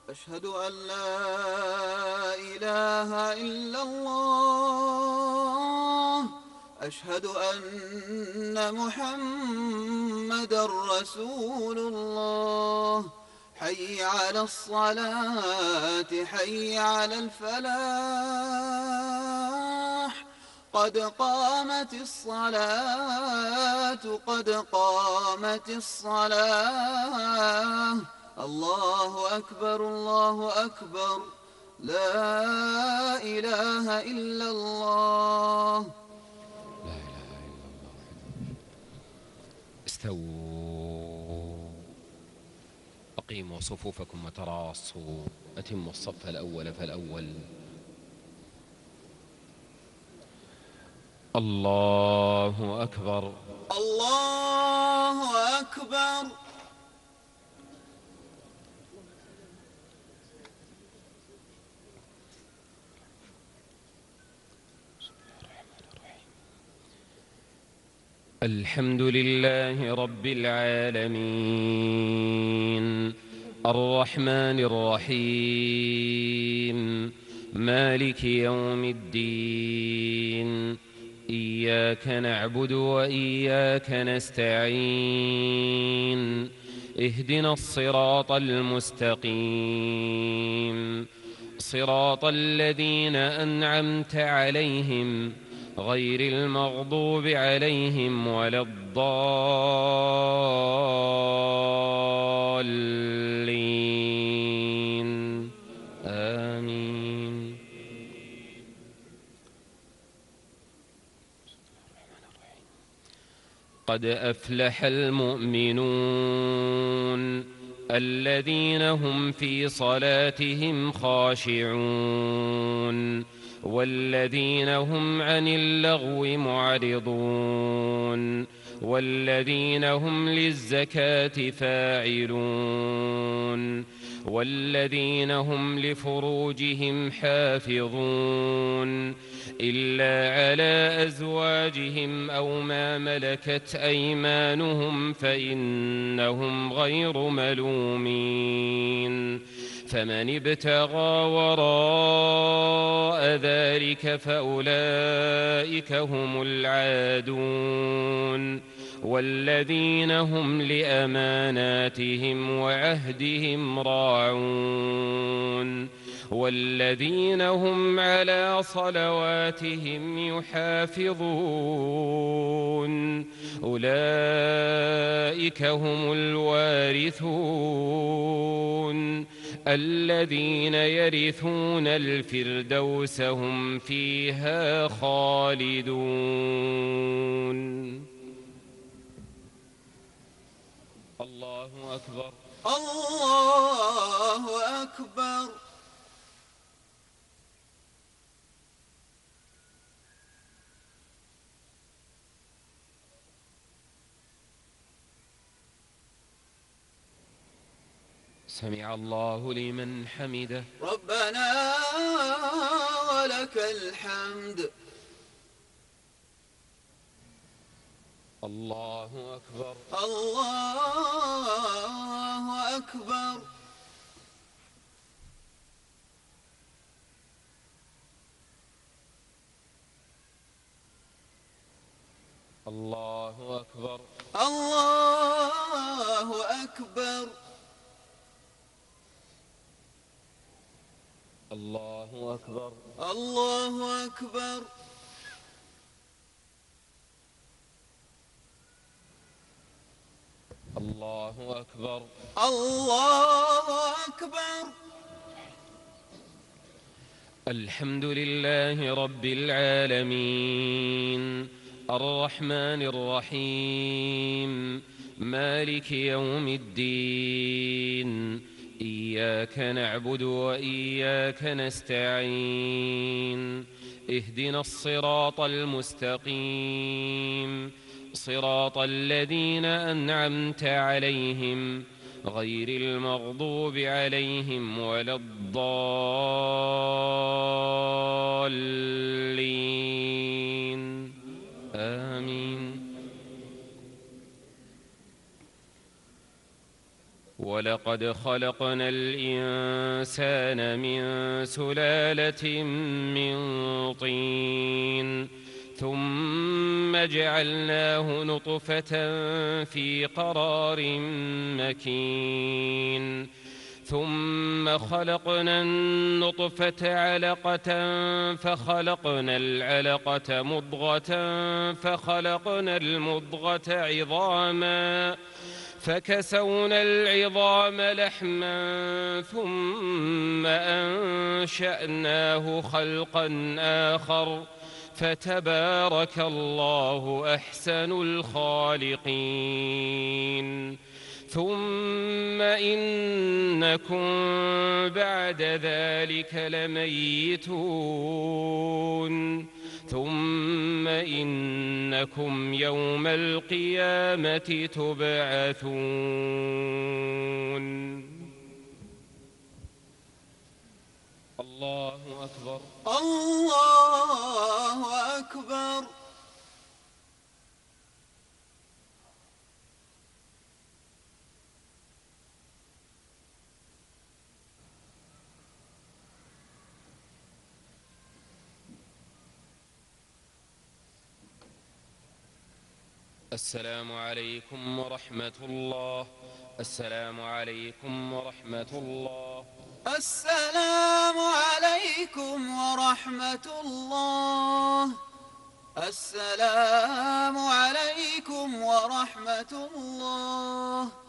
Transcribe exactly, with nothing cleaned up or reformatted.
أشهد أن لا إله إلا الله. أشهد أن محمدًا رسول الله. حي على الصلاة، حي على الفلاح. قد قامت الصلاة، قد قامت الصلاة. الله أكبر، الله أكبر، لا إله إلا الله. لا إله إلا الله. استووا، أقيموا صفوفكم وتراصوا، أتموا الصف الأول فالأول. الله أكبر. الله أكبر. الحمد لله رب العالمين، الرحمن الرحيم، مالك يوم الدين. إياك نعبد وإياك نستعين، اهدنا الصراط المستقيم، صراط الذين أنعمت عليهم غير المغضوب عليهم ولا الضالين. آمين. قد أفلح المؤمنون الذين هم في صلاتهم خاشعون والذين هم عن اللغو معرضون والذين هم للزكاة فاعلون والذين هم لفروجهم حافظون إلا على أزواجهم أو ما ملكت أيمانهم فإنهم غير ملومين. فمن ابتغى وراء ذلك فأولئك هم العادون والذين هم لأماناتهم وعهدهم راعون والذين هم على صلواتهم يحافظون. أولئك هم الوارثون الذين يرثون الفردوس هم فيها خالدون. الله أكبر. الله أكبر. سمع الله لمن حمده. ربنا ولك الحمد. الله أكبر. الله أكبر. الله أكبر. الله أكبر. الله أكبر. الله أكبر. الله أكبر. الله أكبر. الحمد لله رب العالمين، الرحمن الرحيم، مالك يوم الدين. إياك نعبد وإياك نستعين، اهدنا الصراط المستقيم، صراط الذين أنعمت عليهم غير المغضوب عليهم ولا الضالين. آمين. ولقد خلقنا الإنسان من سلالة من طين ثم جعلناه نطفة في قرار مكين ثم خلقنا النطفة علقة فخلقنا العلقة مضغة فخلقنا المضغة عظاما فكسونا العظام لحما ثم أنشأناه خلقا آخر فتبارك الله أحسن الخالقين ثم إنكم بعد ذلك لميتون ثم إنكم يوم القيامة تبعثون. الله أكبر. الله أكبر. السلام عليكم ورحمة الله. السلام عليكم ورحمة الله. السلام عليكم ورحمة الله. السلام عليكم ورحمة الله.